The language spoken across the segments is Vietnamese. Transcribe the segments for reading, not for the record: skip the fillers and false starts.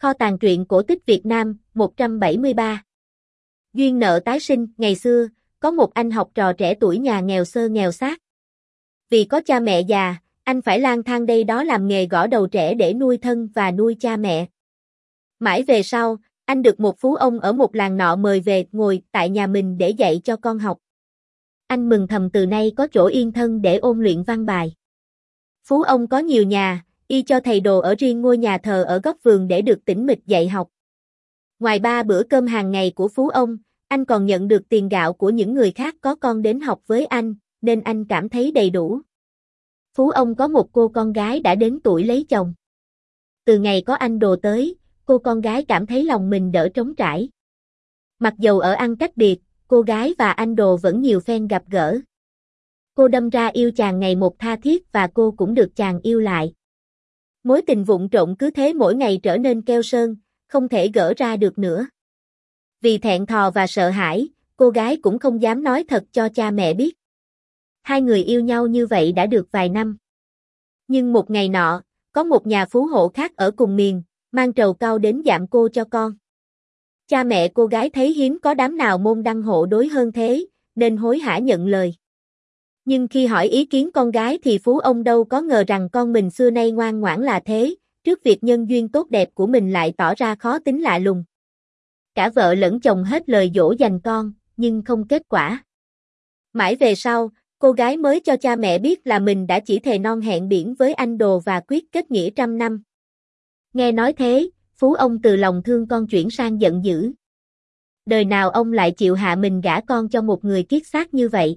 Kho tàng truyện cổ tích Việt Nam, 173. Duyên nợ tái sinh. Ngày xưa, có một anh học trò trẻ tuổi nhà nghèo sơ nghèo xác. Vì có cha mẹ già, anh phải lang thang đây đó làm nghề gõ đầu trẻ để nuôi thân và nuôi cha mẹ. Mãi về sau, anh được một phú ông ở một làng nọ mời về ngồi tại nhà mình để dạy cho con học. Anh mừng thầm từ nay có chỗ yên thân để ôn luyện văn bài. Phú ông có nhiều nhà, y cho thầy đồ ở riêng ngôi nhà thờ ở góc vườn để được tĩnh mịch dạy học. Ngoài 3 bữa cơm hàng ngày của phú ông, anh còn nhận được tiền gạo của những người khác có con đến học với anh, nên anh cảm thấy đầy đủ. Phú ông có một cô con gái đã đến tuổi lấy chồng. Từ ngày có anh đồ tới, cô con gái cảm thấy lòng mình đỡ trống trải. Mặc dầu ở ăn cách biệt, cô gái và anh đồ vẫn nhiều phen gặp gỡ. Cô đâm ra yêu chàng ngày một tha thiết và cô cũng được chàng yêu lại. Mối tình vụng trộm cứ thế mỗi ngày trở nên keo sơn, không thể gỡ ra được nữa. Vì thẹn thò và sợ hãi, cô gái cũng không dám nói thật cho cha mẹ biết. Hai người yêu nhau như vậy đã được vài năm. Nhưng một ngày nọ, có một nhà phú hộ khác ở cùng miền, mang trầu cau đến dạm cô cho con. Cha mẹ cô gái thấy hiếm có đám nào môn đăng hộ đối hơn thế, nên hối hả nhận lời. Nhưng khi hỏi ý kiến con gái thì phú ông đâu có ngờ rằng con mình xưa nay ngoan ngoãn là thế, trước việc nhân duyên tốt đẹp của mình lại tỏ ra khó tính lạ lùng. Cả vợ lẫn chồng hết lời dỗ dành con, nhưng không kết quả. Mãi về sau, cô gái mới cho cha mẹ biết là mình đã chỉ thề non hẹn biển với anh đồ và quyết kết nghĩa 100 năm. Nghe nói thế, phú ông từ lòng thương con chuyển sang giận dữ. Đời nào ông lại chịu hạ mình gả con cho một người kiết xác như vậy?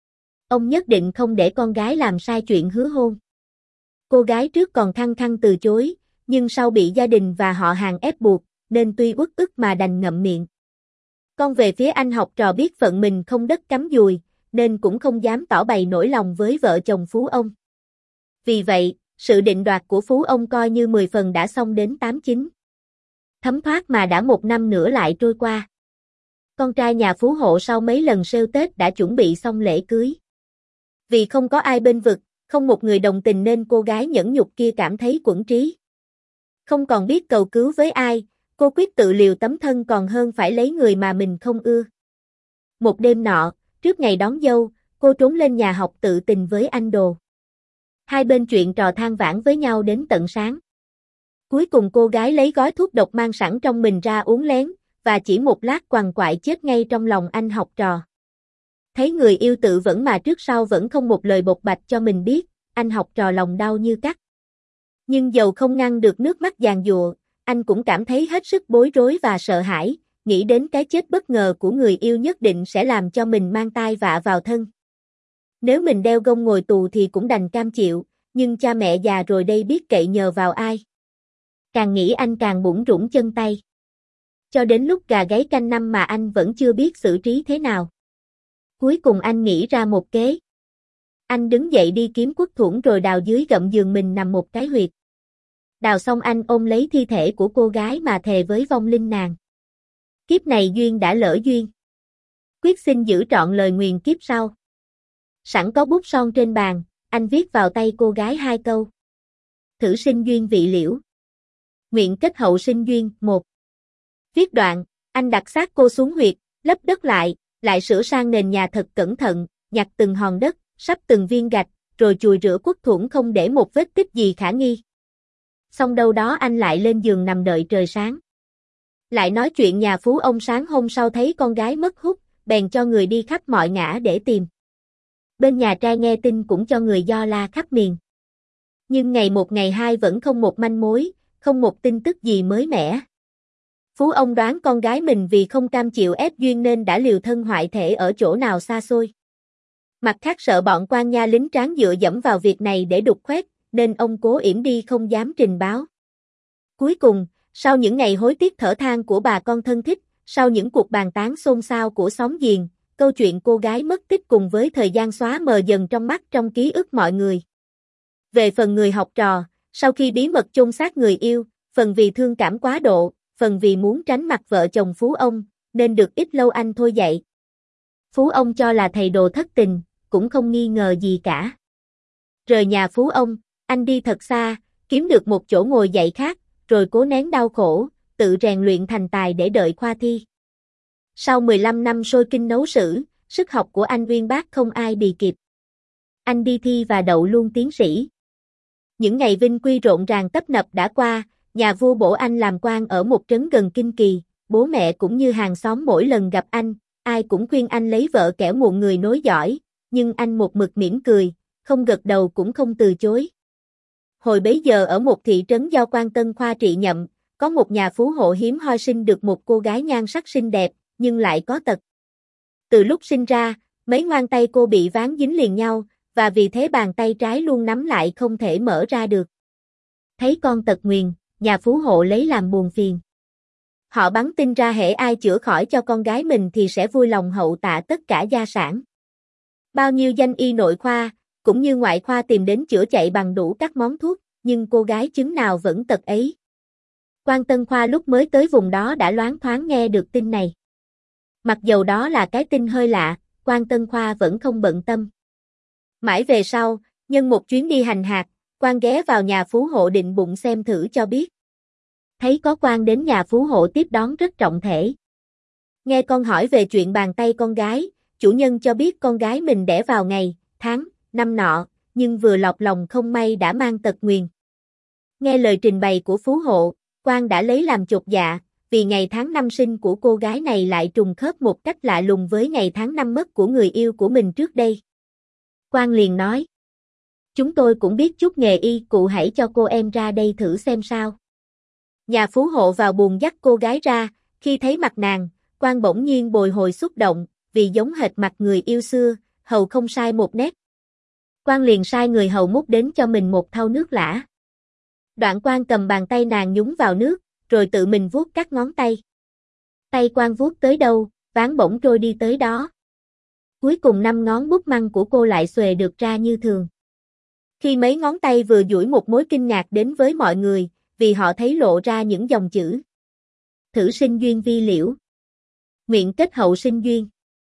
Ông nhất định không để con gái làm sai chuyện hứa hôn. Cô gái trước còn khăng khăng từ chối, nhưng sau bị gia đình và họ hàng ép buộc, nên tuy uất ức mà đành ngậm miệng. Con về phía anh học trò biết phận mình không đất cắm dùi, nên cũng không dám tỏ bày nỗi lòng với vợ chồng phú ông. Vì vậy, sự định đoạt của phú ông coi như 10 phần đã xong đến 8-9. Thấm thoát mà đã 1 năm nữa lại trôi qua. Con trai nhà phú hộ sau mấy lần sêu Tết đã chuẩn bị xong lễ cưới. Vì không có ai bên vực, không một người đồng tình nên cô gái nhẫn nhục kia cảm thấy quẫn trí. Không còn biết cầu cứu với ai, cô quyết tự liều tấm thân còn hơn phải lấy người mà mình không ưa. Một đêm nọ, trước ngày đón dâu, cô trốn lên nhà học tự tình với anh đồ. Hai bên chuyện trò than vãn với nhau đến tận sáng. Cuối cùng cô gái lấy gói thuốc độc mang sẵn trong mình ra uống lén, và chỉ một lát quằn quại chết ngay trong lòng anh học trò. Thấy người yêu tự vẫn mà trước sau vẫn không một lời bộc bạch cho mình biết, anh học trò lòng đau như cắt. Nhưng dầu không ngăn được nước mắt giàn giụa, anh cũng cảm thấy hết sức bối rối và sợ hãi, nghĩ đến cái chết bất ngờ của người yêu nhất định sẽ làm cho mình mang tai vạ vào thân. Nếu mình đeo gông ngồi tù thì cũng đành cam chịu, nhưng cha mẹ già rồi đây biết cậy nhờ vào ai. Càng nghĩ anh càng bủn rủn chân tay. Cho đến lúc gà gáy canh năm mà anh vẫn chưa biết xử trí thế nào. Cuối cùng anh nghĩ ra một kế. Anh đứng dậy đi kiếm cuốc thủng rồi đào dưới gầm giường mình nằm một cái huyệt. Đào xong anh ôm lấy thi thể của cô gái mà thề với vong linh nàng. Kiếp này duyên đã lỡ duyên. Quyết xin giữ trọn lời nguyền kiếp sau. Sẵn có bút son trên bàn, anh viết vào tay cô gái 2 câu. Thử sinh duyên vị liễu. Nguyện kết hậu sinh duyên. 1. Viết đoạn, anh đặt xác cô xuống huyệt, lấp đất lại sửa sang nền nhà thật cẩn thận, nhặt từng hòn đất, sắp từng viên gạch, rồi chùi rửa cuốc thủng không để một vết tích gì khả nghi. Xong đâu đó anh lại lên giường nằm đợi trời sáng. Lại nói chuyện nhà phú ông sáng hôm sau thấy con gái mất hút, bèn cho người đi khắp mọi ngã để tìm. Bên nhà trai nghe tin cũng cho người do la khắp miền. Nhưng ngày một ngày hai vẫn không một manh mối, không một tin tức gì mới mẻ. Phú ông đoán con gái mình vì không cam chịu ép duyên nên đã liều thân hoại thể ở chỗ nào xa xôi. Mặt khác sợ bọn quan nha lính tráng dựa dẫm vào việc này để đục khoét, nên ông cố yểm đi không dám trình báo. Cuối cùng, sau những ngày hối tiếc thở than của bà con thân thích, sau những cuộc bàn tán xôn xao của xóm giềng, câu chuyện cô gái mất tích cùng với thời gian xóa mờ dần trong mắt trong ký ức mọi người. Về phần người học trò, sau khi bí mật chôn xác người yêu, phần vì thương cảm quá độ, phần vì muốn tránh mặt vợ chồng phú ông, nên được ít lâu anh thôi dạy. Phú ông cho là thầy đồ thất tình, cũng không nghi ngờ gì cả. Rời nhà phú ông, anh đi thật xa, kiếm được một chỗ ngồi dạy khác, rồi cố nén đau khổ, tự rèn luyện thành tài để đợi khoa thi. Sau 15 năm sôi kinh nấu sử, sức học của anh uyên bác không ai bì kịp. Anh đi thi và đậu luôn tiến sĩ. Những ngày vinh quy rộn ràng tấp nập đã qua, nhà vua bổ anh làm quan ở một trấn gần Kinh Kỳ, bố mẹ cũng như hàng xóm mỗi lần gặp anh, ai cũng khuyên anh lấy vợ kẻo muộn người nối dõi, nhưng anh một mực mỉm cười, không gật đầu cũng không từ chối. Hồi bấy giờ ở một thị trấn do quan Tân Khoa trị nhậm, có một nhà phú hộ hiếm hoi sinh được một cô gái nhan sắc xinh đẹp, nhưng lại có tật. Từ lúc sinh ra, mấy ngón tay cô bị ván dính liền nhau, và vì thế bàn tay trái luôn nắm lại không thể mở ra được. Thấy con tật nguyền, nhà phú hộ lấy làm buồn phiền. Họ bắn tin ra hễ ai chữa khỏi cho con gái mình thì sẽ vui lòng hậu tạ tất cả gia sản. Bao nhiêu danh y nội khoa, cũng như ngoại khoa tìm đến chữa chạy bằng đủ các món thuốc, nhưng cô gái chứng nào vẫn tật ấy. Quan Tân Khoa lúc mới tới vùng đó đã loáng thoáng nghe được tin này. Mặc dầu đó là cái tin hơi lạ, Quan Tân Khoa vẫn không bận tâm. Mãi về sau, nhân một chuyến đi hành hạt, quan ghé vào nhà phú hộ định bụng xem thử cho biết. Thấy có quan đến nhà phú hộ tiếp đón rất trọng thể. Nghe con hỏi về chuyện bàn tay con gái, chủ nhân cho biết con gái mình đẻ vào ngày, tháng, năm nọ, nhưng vừa lọt lòng không may đã mang tật nguyền. Nghe lời trình bày của phú hộ, quan đã lấy làm chột dạ, vì ngày tháng năm sinh của cô gái này lại trùng khớp một cách lạ lùng với ngày tháng năm mất của người yêu của mình trước đây. Quan liền nói: chúng tôi cũng biết chút nghề y, cụ hãy cho cô em ra đây thử xem sao. Nhà phú hộ vào buồng dắt cô gái ra, khi thấy mặt nàng, quan bỗng nhiên bồi hồi xúc động, vì giống hệt mặt người yêu xưa, hầu không sai một nét. Quan liền sai người hầu múc đến cho mình một thau nước lã. Đoạn quan cầm bàn tay nàng nhúng vào nước, rồi tự mình vuốt các ngón tay. Tay quan vuốt tới đâu, ván bỗng trôi đi tới đó. Cuối cùng 5 ngón bút măng của cô lại xuề được ra như thường. Khi mấy ngón tay vừa duỗi một mối kinh ngạc đến với mọi người, vì họ thấy lộ ra những dòng chữ: thử sinh duyên vi liễu, nguyện kết hậu sinh duyên.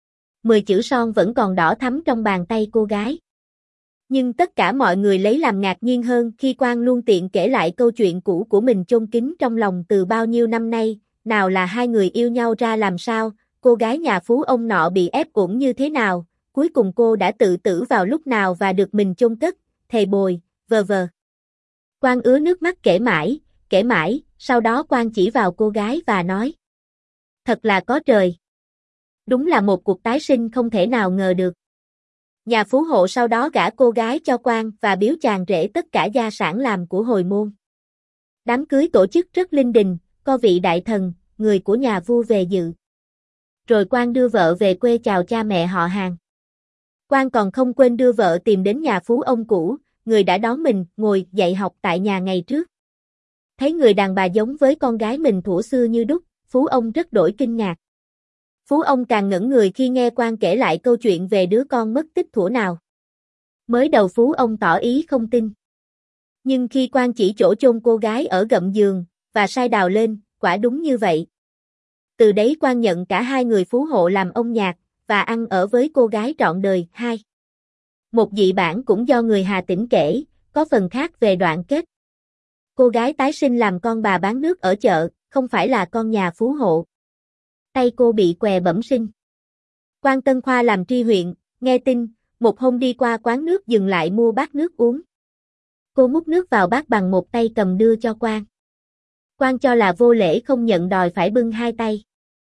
10 chữ son vẫn còn đỏ thắm trong bàn tay cô gái. Nhưng tất cả mọi người lấy làm ngạc nhiên hơn khi quan luôn tiện kể lại câu chuyện cũ của mình chôn kín trong lòng từ bao nhiêu năm nay, nào là hai người yêu nhau ra làm sao, cô gái nhà phú ông nọ bị ép uổng như thế nào, cuối cùng cô đã tự tử vào lúc nào và được mình chôn cất, thề bồi, vờ vờ. Quan ứa nước mắt kể mãi, sau đó quan chỉ vào cô gái và nói: thật là có trời. Đúng là một cuộc tái sinh không thể nào ngờ được. Nhà phú hộ sau đó gả cô gái cho quan và biếu chàng rể tất cả gia sản làm của hồi môn. Đám cưới tổ chức rất linh đình, có vị đại thần, người của nhà vua về dự. Rồi quan đưa vợ về quê chào cha mẹ họ hàng. Quan còn không quên đưa vợ tìm đến nhà phú ông cũ, người đã đón mình ngồi dạy học tại nhà ngày trước. Thấy người đàn bà giống với con gái mình thuở xưa như đúc, phú ông rất đổi kinh ngạc. Phú ông càng ngẩn người khi nghe quan kể lại câu chuyện về đứa con mất tích thuở nào. Mới đầu phú ông tỏ ý không tin. Nhưng khi quan chỉ chỗ chôn cô gái ở gậm giường, và sai đào lên, quả đúng như vậy. Từ đấy quan nhận cả hai người phú hộ làm ông nhạc, và ăn ở với cô gái trọn đời. 2. Một dị bản cũng do người Hà Tĩnh kể, có phần khác về đoạn kết. Cô gái tái sinh làm con bà bán nước ở chợ, không phải là con nhà phú hộ. Tay cô bị què bẩm sinh. Quan Tân Khoa làm tri huyện, nghe tin, một hôm đi qua quán nước dừng lại mua bát nước uống. Cô múc nước vào bát bằng một tay cầm đưa cho quan. Quan cho là vô lễ không nhận đòi phải bưng hai tay.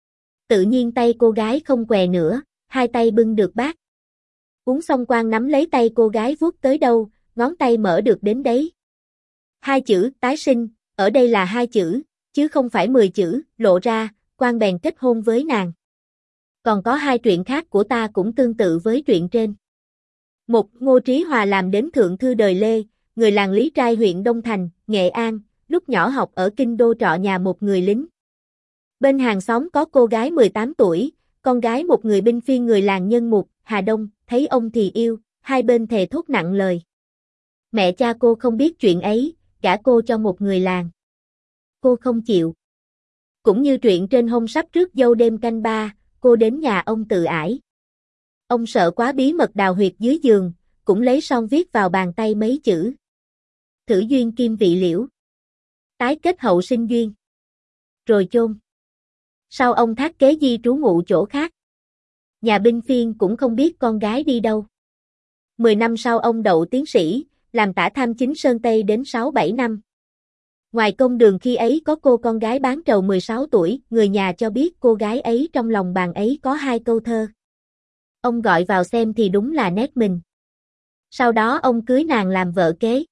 Tự nhiên tay cô gái không què nữa, hai tay bưng được bát. Uống xong quan nắm lấy tay cô gái vuốt tới đâu, ngón tay mở được đến đấy. 2 chữ, tái sinh, ở đây là 2 chữ, chứ không phải 10 chữ, lộ ra, quan bèn kết hôn với nàng. Còn có 2 truyện khác của ta cũng tương tự với truyện trên. Một, Ngô Trí Hòa làm đến thượng thư đời Lê, người làng Lý Trai huyện Đông Thành, Nghệ An, lúc nhỏ học ở kinh đô trọ nhà một người lính. Bên hàng xóm có cô gái 18 tuổi, con gái một người binh phiên người làng Nhân Mục, Hà Đông, thấy ông thì yêu, hai bên thề thốt nặng lời. Mẹ cha cô không biết chuyện ấy, gả cô cho một người làng. Cô không chịu. Cũng như truyện trên hôm sắp rước dâu đêm canh 3, cô đến nhà ông tự ải. Ông sợ quá bí mật đào huyệt dưới giường, cũng lấy son viết vào bàn tay mấy chữ: thử duyên kim vị liễu, tái kết hậu sinh duyên. rồi chôn. Sau ông thác kế di trú ngụ chỗ khác. Nhà binh phiên cũng không biết con gái đi đâu. 10 năm sau ông đậu tiến sĩ, làm tả tham chính Sơn Tây đến 6-7 năm. Ngoài công đường khi ấy có cô con gái bán trầu 16 tuổi, người nhà cho biết cô gái ấy trong lòng bàn ấy có 2 câu thơ. Ông gọi vào xem thì đúng là nét mình. Sau đó ông cưới nàng làm vợ kế.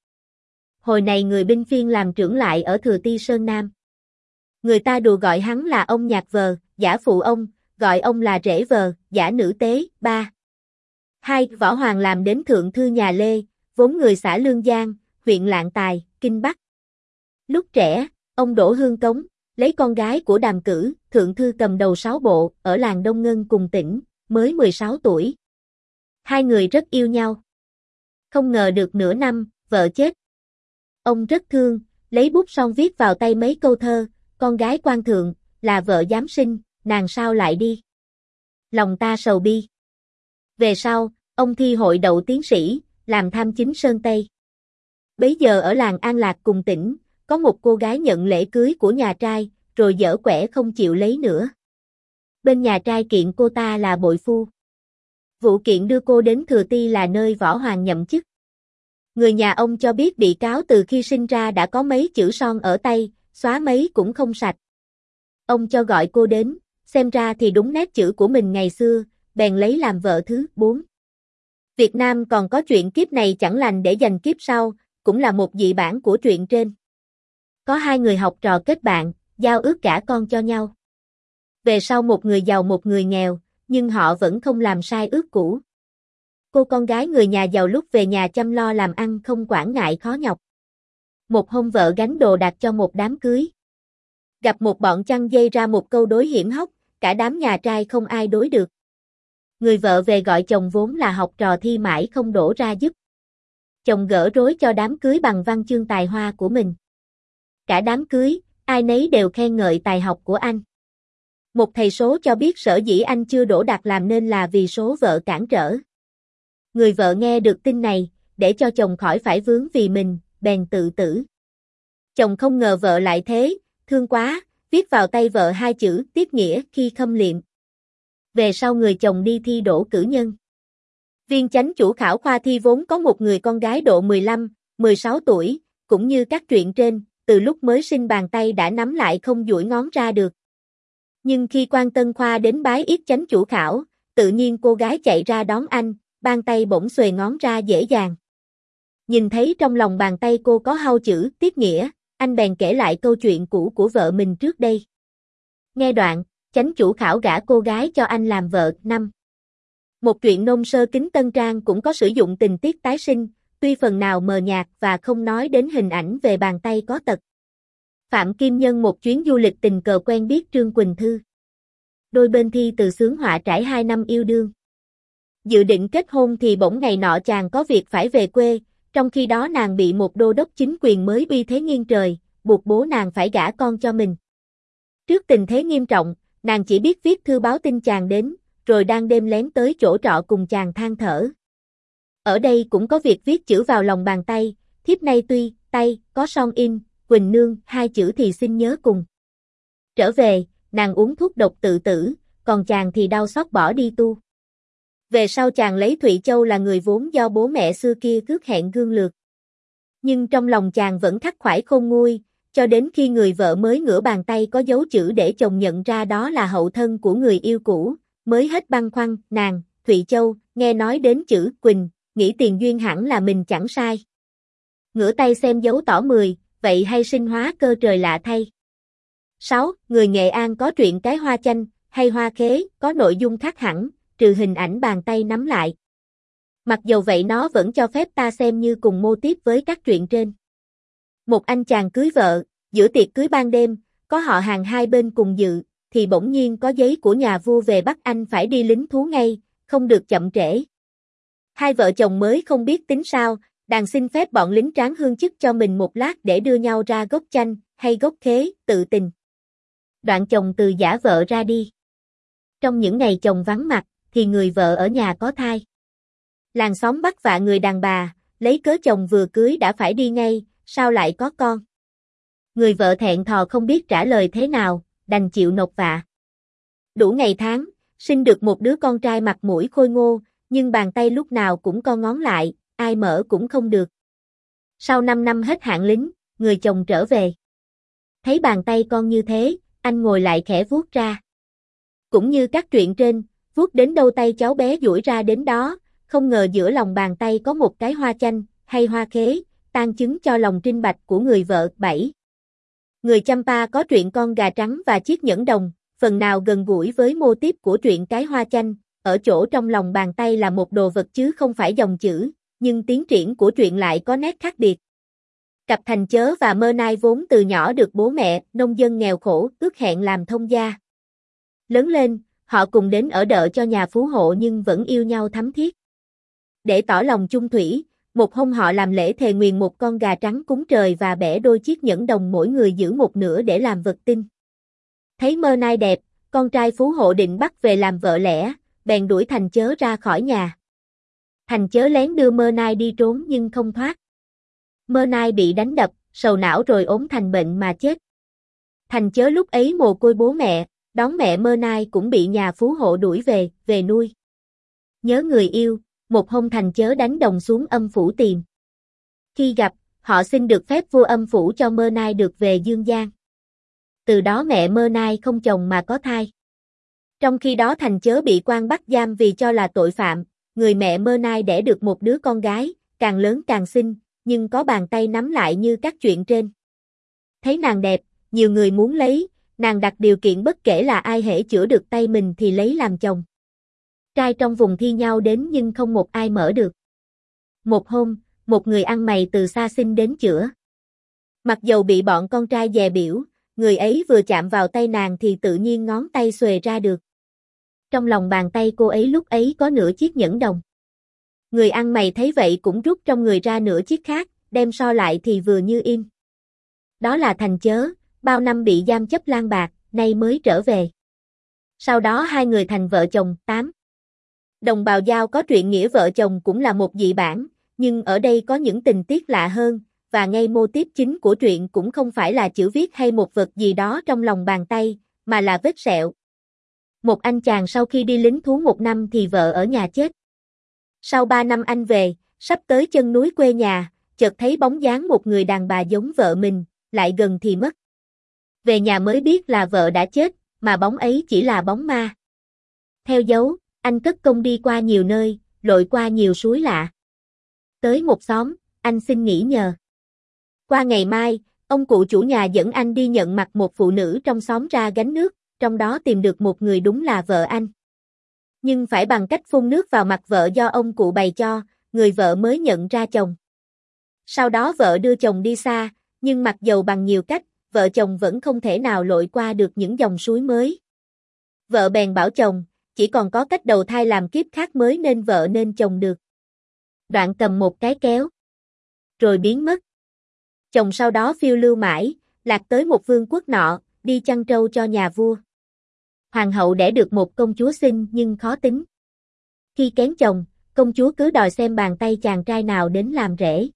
Hồi này người binh phiên làm trưởng lại ở Thừa Ti Sơn Nam. Người ta đùa gọi hắn là ông nhạc vờ, giả phụ ông, gọi ông là rể vờ, giả nữ tế. 3. 2. Võ Hoàng làm đến thượng thư nhà Lê, vốn người xã Lương Giang, huyện Lạng Tài, Kinh Bắc. Lúc trẻ, ông đổ hương cống, lấy con gái của Đàm Cử, thượng thư cầm đầu 6 bộ, ở làng Đông Ngân cùng tỉnh, mới 16 tuổi. Hai người rất yêu nhau. Không ngờ được nửa năm, vợ chết. Ông rất thương, lấy bút son viết vào tay mấy câu thơ, con gái quan thượng, là vợ giám sinh, nàng sao lại đi. Lòng ta sầu bi. Về sau, ông thi hội đậu tiến sĩ, làm tham chính Sơn Tây. Bấy giờ ở làng An Lạc cùng tỉnh, có một cô gái nhận lễ cưới của nhà trai, rồi dở quẻ không chịu lấy nữa. Bên nhà trai kiện cô ta là bội phu. Vụ kiện đưa cô đến Thừa Ti là nơi Võ Hoàng nhậm chức. Người nhà ông cho biết bị cáo từ khi sinh ra đã có mấy chữ son ở tay, xóa mấy cũng không sạch. Ông cho gọi cô đến, xem ra thì đúng nét chữ của mình ngày xưa, bèn lấy làm vợ thứ 4. Việt Nam còn có chuyện kiếp này chẳng lành để dành kiếp sau, cũng là một dị bản của truyện trên. Có 2 người học trò kết bạn, giao ước gả con cho nhau. Về sau một người giàu một người nghèo, nhưng họ vẫn không làm sai ước cũ. Cô con gái người nhà giàu lúc về nhà chăm lo làm ăn không quản ngại khó nhọc. Một hôm vợ gánh đồ đạc cho một đám cưới. Gặp một bọn chăn dây ra một câu đối hiểm hóc, cả đám nhà trai không ai đối được. Người vợ về gọi chồng vốn là học trò thi mãi không đổ ra giúp. Chồng gỡ rối cho đám cưới bằng văn chương tài hoa của mình. Cả đám cưới, ai nấy đều khen ngợi tài học của anh. Một thầy số cho biết sở dĩ anh chưa đỗ đạt làm nên là vì số vợ cản trở. Người vợ nghe được tin này, để cho chồng khỏi phải vướng vì mình, bèn tự tử. Chồng không ngờ vợ lại thế, thương quá, viết vào tay vợ 2 chữ tiếp nghĩa khi khâm liệm. Về sau người chồng đi thi đỗ cử nhân. Viên chánh chủ khảo khoa thi vốn có một người con gái độ 15, 16 tuổi, cũng như các truyện trên, từ lúc mới sinh bàn tay đã nắm lại không duỗi ngón ra được. Nhưng khi quan tân khoa đến bái yết chánh chủ khảo, tự nhiên cô gái chạy ra đón anh, bàn tay bỗng xuề ngón ra dễ dàng. Nhìn thấy trong lòng bàn tay cô có hao chữ tiếp nghĩa, anh bèn kể lại câu chuyện cũ của vợ mình trước đây. Nghe đoạn, chánh chủ khảo gả cô gái cho anh làm vợ. 5. Một truyện nôm sơ kính tân trang cũng có sử dụng tình tiết tái sinh, tuy phần nào mờ nhạt và không nói đến hình ảnh về bàn tay có tật. Phạm Kim Nhân một chuyến du lịch tình cờ quen biết Trương Quỳnh Thư. Đôi bên thi từ xướng họa trải 2 năm yêu đương. Dự định kết hôn thì bỗng ngày nọ chàng có việc phải về quê, trong khi đó nàng bị một đô đốc chính quyền mới uy thế nghiêng trời, buộc bố nàng phải gả con cho mình. Trước tình thế nghiêm trọng, nàng chỉ biết viết thư báo tin chàng đến, rồi đang đêm lén tới chỗ trọ cùng chàng than thở. Ở đây cũng có việc viết chữ vào lòng bàn tay, thiếp nay tuy, tay, có son in, Quỳnh Nương, 2 chữ thì xin nhớ cùng. Trở về, nàng uống thuốc độc tự tử, còn chàng thì đau xót bỏ đi tu. Về sau chàng lấy Thụy Châu là người vốn do bố mẹ xưa kia cướp hẹn gương lược. Nhưng trong lòng chàng vẫn khắc khoải khôn nguôi, cho đến khi người vợ mới ngửa bàn tay có dấu chữ để chồng nhận ra đó là hậu thân của người yêu cũ, mới hết băn khoăn. Nàng, Thụy Châu, nghe nói đến chữ Quỳnh, nghĩ tiền duyên hẳn là mình chẳng sai. Ngửa tay xem dấu tỏ 10, vậy hay sinh hóa cơ trời lạ thay. 6. Người Nghệ An có truyện Cái Hoa Chanh, hay Hoa Khế, có nội dung khác hẳn, trừ hình ảnh bàn tay nắm lại. Mặc dầu vậy nó vẫn cho phép ta xem như cùng mô típ với các truyện trên. Một anh chàng cưới vợ, giữa tiệc cưới ban đêm, có họ hàng 2 bên cùng dự, thì bỗng nhiên có giấy của nhà vua về bắt anh phải đi lính thú ngay, không được chậm trễ. 2 vợ chồng mới không biết tính sao, đàn xin phép bọn lính tráng hương chức cho mình một lát để đưa nhau ra gốc chanh, hay gốc khế, tự tình. Đoạn chồng từ giả vợ ra đi. Trong những ngày chồng vắng mặt, thì người vợ ở nhà có thai. Làng xóm bắt vạ người đàn bà, lấy cớ chồng vừa cưới đã phải đi ngay, sao lại có con. Người vợ thẹn thò không biết trả lời thế nào, đành chịu nộp vạ. Đủ ngày tháng, sinh được một đứa con trai mặt mũi khôi ngô, nhưng bàn tay lúc nào cũng co ngón lại, ai mở cũng không được. Sau 5 năm hết hạn lính, người chồng trở về. Thấy bàn tay con như thế, anh ngồi lại khẽ vuốt ra. Cũng như các truyện trên, vuốt đến đâu tay cháu bé duỗi ra đến đó, không ngờ giữa lòng bàn tay có một cái hoa chanh, hay hoa khế, tang chứng cho lòng trinh bạch của người vợ. 7. Người Champa có truyện con gà trắng và chiếc nhẫn đồng, phần nào gần gũi với mô típ của truyện cái hoa chanh, ở chỗ trong lòng bàn tay là một đồ vật chứ không phải dòng chữ, nhưng tiến triển của truyện lại có nét khác biệt. Cặp Thành Chớ và Mơ Nai vốn từ nhỏ được bố mẹ, nông dân nghèo khổ, ước hẹn làm thông gia. Lớn lên, họ cùng đến ở đợ cho nhà phú hộ nhưng vẫn yêu nhau thắm thiết. Để tỏ lòng chung thủy, một hôm họ làm lễ thề nguyền một con gà trắng cúng trời và bẻ đôi chiếc nhẫn đồng mỗi người giữ một nửa để làm vật tinh. Thấy Mơ Nai đẹp, con trai phú hộ định bắt về làm vợ lẽ, bèn đuổi Thành Chớ ra khỏi nhà. Thành Chớ lén đưa Mơ Nai đi trốn nhưng không thoát. Mơ Nai bị đánh đập, sầu não rồi ốm thành bệnh mà chết. Thành Chớ lúc ấy mồ côi bố mẹ, đón mẹ Mơ Nai cũng bị nhà phú hộ đuổi về nuôi. Nhớ người yêu, một hôm Thành Chớ đánh đồng xuống âm phủ tìm. Khi gặp, họ xin được phép vua âm phủ cho Mơ Nai được về dương gian. Từ đó mẹ Mơ Nai không chồng mà có thai. Trong khi đó Thành Chớ bị quan bắt giam vì cho là tội phạm, người mẹ Mơ Nai đẻ được một đứa con gái, càng lớn càng xinh, nhưng có bàn tay nắm lại như các chuyện trên. Thấy nàng đẹp, nhiều người muốn lấy, nàng đặt điều kiện bất kể là ai hễ chữa được tay mình thì lấy làm chồng. Trai trong vùng thi nhau đến nhưng không một ai mở được. Một hôm, một người ăn mày từ xa xin đến chữa. Mặc dầu bị bọn con trai dè biểu, người ấy vừa chạm vào tay nàng thì tự nhiên ngón tay xuề ra được. Trong lòng bàn tay cô ấy lúc ấy có nửa chiếc nhẫn đồng. Người ăn mày thấy vậy cũng rút trong người ra nửa chiếc khác, đem so lại thì vừa như in. Đó là Thành Chớ, bao năm bị giam chấp lang bạc, nay mới trở về. Sau đó hai người thành vợ chồng. 8. Đồng bào Dao có truyện nghĩa vợ chồng cũng là một dị bản, nhưng ở đây có những tình tiết lạ hơn, và ngay mô típ chính của truyện cũng không phải là chữ viết hay một vật gì đó trong lòng bàn tay, mà là vết sẹo. Một anh chàng sau khi đi lính thú 1 năm thì vợ ở nhà chết. Sau 3 năm anh về, sắp tới chân núi quê nhà, chợt thấy bóng dáng một người đàn bà giống vợ mình, lại gần thì mất. Về nhà mới biết là vợ đã chết, mà bóng ấy chỉ là bóng ma. Theo dấu, anh cất công đi qua nhiều nơi, lội qua nhiều suối lạ. Tới một xóm, anh xin nghỉ nhờ. Qua ngày mai, ông cụ chủ nhà dẫn anh đi nhận mặt một phụ nữ trong xóm ra gánh nước, trong đó tìm được một người đúng là vợ anh. Nhưng phải bằng cách phun nước vào mặt vợ do ông cụ bày cho, người vợ mới nhận ra chồng. Sau đó vợ đưa chồng đi xa, nhưng mặc dầu bằng nhiều cách, vợ chồng vẫn không thể nào lội qua được những dòng suối mới. Vợ bèn bảo chồng, chỉ còn có cách đầu thai làm kiếp khác mới nên vợ nên chồng được. Đoạn cầm một cái kéo, rồi biến mất. Chồng sau đó phiêu lưu mãi, lạc tới một vương quốc nọ, đi chăn trâu cho nhà vua. Hoàng hậu đẻ được một công chúa xinh nhưng khó tính. Khi kén chồng, công chúa cứ đòi xem bàn tay chàng trai nào đến làm rể.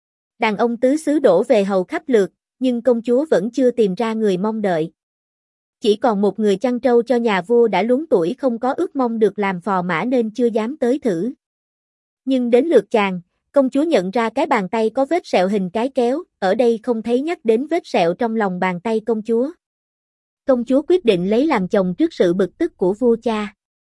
Đàn ông tứ xứ đổ về hầu khắp lượt, nhưng công chúa vẫn chưa tìm ra người mong đợi. Chỉ còn một người chăn trâu cho nhà vua đã luống tuổi không có ước mong được làm phò mã nên chưa dám tới thử. Nhưng đến lượt chàng, công chúa nhận ra cái bàn tay có vết sẹo hình cái kéo, ở đây không thấy nhắc đến vết sẹo trong lòng bàn tay công chúa. Công chúa quyết định lấy làm chồng trước sự bực tức của vua cha.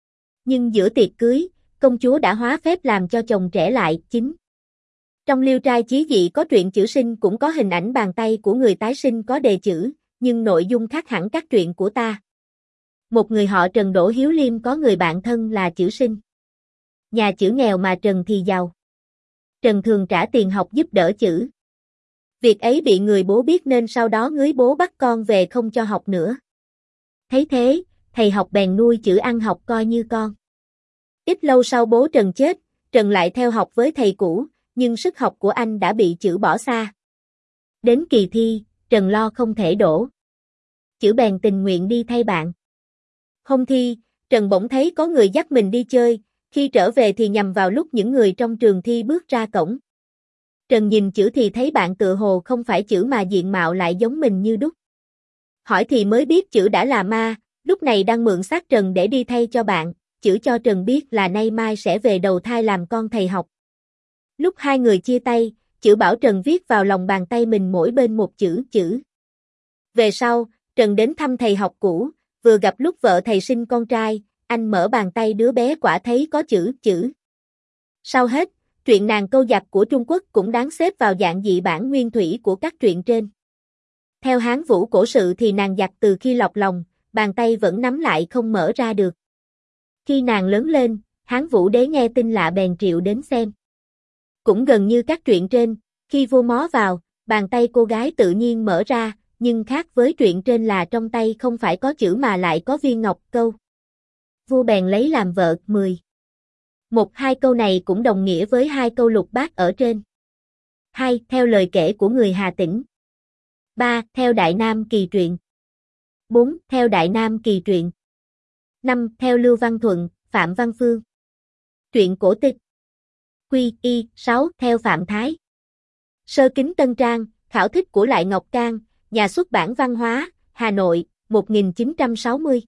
Nhưng giữa tiệc cưới, công chúa đã hóa phép làm cho chồng trẻ lại. 9. Trong Liêu Trai Chí Dị có truyện chữ sinh cũng có hình ảnh bàn tay của người tái sinh có đề chữ, nhưng nội dung khác hẳn các truyện của ta. Một người họ Trần Đỗ Hiếu Liêm có người bạn thân là chữ sinh. Nhà chữ nghèo mà Trần thì giàu. Trần thường trả tiền học giúp đỡ chữ. Việc ấy bị người bố biết nên sau đó ngưới bố bắt con về không cho học nữa. Thấy thế, thầy học bèn nuôi chữ ăn học coi như con. Ít lâu sau bố Trần chết, Trần lại theo học với thầy cũ, nhưng sức học của anh đã bị chữ bỏ xa. Đến kỳ thi, Trần lo không thể đỗ. Chữ bèn tình nguyện đi thay bạn. Hôm thi, Trần bỗng thấy có người dắt mình đi chơi, khi trở về thì nhằm vào lúc những người trong trường thi bước ra cổng. Trần nhìn chữ thì thấy bạn tựa hồ không phải chữ mà diện mạo lại giống mình như đúc. Hỏi thì mới biết chữ đã là ma, lúc này đang mượn xác Trần để đi thay cho bạn, chữ cho Trần biết là nay mai sẽ về đầu thai làm con thầy học. Lúc hai người chia tay, chữ bảo Trần viết vào lòng bàn tay mình mỗi bên một chữ. Về sau, Trần đến thăm thầy học cũ, vừa gặp lúc vợ thầy sinh con trai, anh mở bàn tay đứa bé quả thấy có chữ. Sau hết, truyện nàng câu giặc của Trung Quốc cũng đáng xếp vào dạng dị bản nguyên thủy của các truyện trên. Theo Hán Vũ cổ sự thì nàng giặc từ khi lọt lòng, bàn tay vẫn nắm lại không mở ra được. Khi nàng lớn lên, Hán Vũ đế nghe tin lạ bèn triệu đến xem. Cũng gần như các truyện trên, khi vua mó vào, bàn tay cô gái tự nhiên mở ra, nhưng khác với truyện trên là trong tay không phải có chữ mà lại có viên ngọc câu. Vua bèn lấy làm vợ. 10. 1-2 câu này cũng đồng nghĩa với 2 câu lục bát ở trên. 2. Theo lời kể của người Hà Tĩnh. 3. Theo Đại Nam Kỳ truyện. 4. Theo Đại Nam Kỳ truyện. 5. Theo Lưu Văn Thuận, Phạm Văn Phương. Truyện cổ tích. Quy y. 6. Theo Phạm Thái. Sơ kính Tân Trang, khảo thích của Lại Ngọc Cang, Nhà xuất bản Văn hóa, Hà Nội, 1960.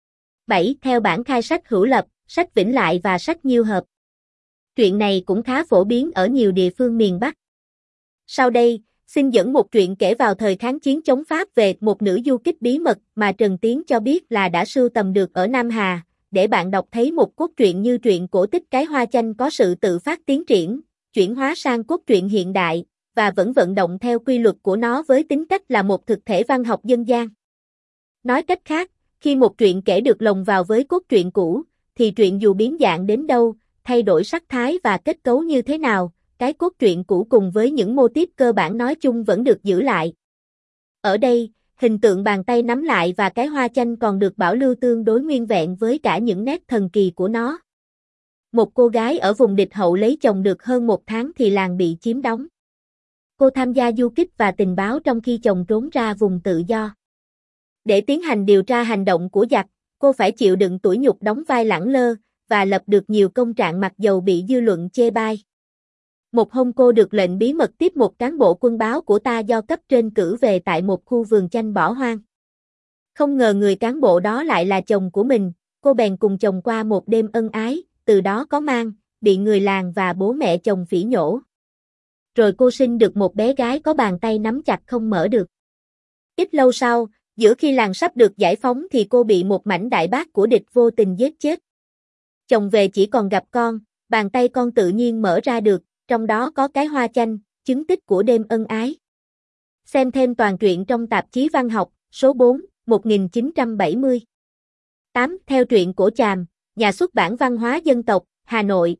7. Theo bản khai sách Hữu Lập, sách Vĩnh Lại và sách Nhiêu Hợp. Truyện này cũng khá phổ biến ở nhiều địa phương miền Bắc. Sau đây, xin dẫn một truyện kể vào thời kháng chiến chống Pháp về một nữ du kích bí mật mà Trần Tiến cho biết là đã sưu tầm được ở Nam Hà, để bạn đọc thấy một cốt truyện như truyện cổ tích Cái Hoa Chanh có sự tự phát tiến triển, chuyển hóa sang cốt truyện hiện đại, và vẫn vận động theo quy luật của nó với tính cách là một thực thể văn học dân gian. Nói cách khác, khi một truyện kể được lồng vào với cốt truyện cũ, thì truyện dù biến dạng đến đâu, thay đổi sắc thái và kết cấu như thế nào, cái cốt truyện cũ cùng với những mô típ cơ bản nói chung vẫn được giữ lại. Ở đây, hình tượng bàn tay nắm lại và cái hoa chanh còn được bảo lưu tương đối nguyên vẹn với cả những nét thần kỳ của nó. Một cô gái ở vùng địch hậu lấy chồng được hơn 1 tháng thì làng bị chiếm đóng. Cô tham gia du kích và tình báo trong khi chồng trốn ra vùng tự do. Để tiến hành điều tra hành động của giặc, cô phải chịu đựng tủi nhục đóng vai lẳng lơ, và lập được nhiều công trạng mặc dầu bị dư luận chê bai. Một hôm cô được lệnh bí mật tiếp một cán bộ quân báo của ta do cấp trên cử về tại một khu vườn chanh bỏ hoang. Không ngờ người cán bộ đó lại là chồng của mình, cô bèn cùng chồng qua một đêm ân ái, từ đó có mang, bị người làng và bố mẹ chồng phỉ nhổ. Rồi cô sinh được một bé gái có bàn tay nắm chặt không mở được. Ít lâu sau, giữa khi làng sắp được giải phóng thì cô bị một mảnh đại bác của địch vô tình giết chết. Chồng về chỉ còn gặp con, bàn tay con tự nhiên mở ra được, trong đó có cái hoa chanh, chứng tích của đêm ân ái. Xem thêm toàn truyện trong tạp chí Văn học, số 4, 1970. 8. Theo truyện cổ Chàm, Nhà xuất bản Văn hóa Dân tộc, Hà Nội,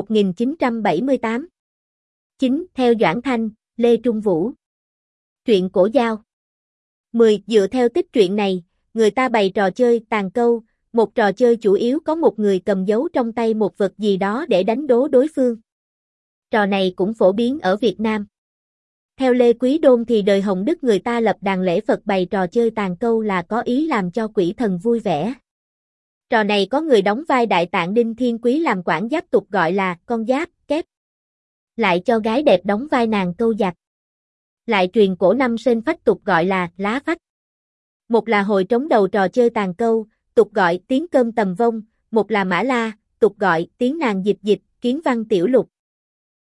1978. 9. Theo Doãn Thanh, Lê Trung Vũ. Truyện cổ Giao. 10. Dựa theo tích truyện này, người ta bày trò chơi tàng câu, một trò chơi chủ yếu có một người cầm giấu trong tay một vật gì đó để đánh đố đối phương. Trò này cũng phổ biến ở Việt Nam. Theo Lê Quý Đôn thì đời Hồng Đức người ta lập đàn lễ Phật bày trò chơi tàng câu là có ý làm cho quỷ thần vui vẻ. Trò này có người đóng vai Đại Tạng Đinh Thiên Quý làm quản giáp tục gọi là con giáp, kép. Lại cho gái đẹp đóng vai nàng câu giặc. Lại truyền cổ năm sên phách tục gọi là lá phách. Một là hồi trống đầu trò chơi tàng câu, tục gọi tiếng cơm tầm vông, một là mã la, tục gọi tiếng nàng dịch dịch, kiến văn tiểu lục.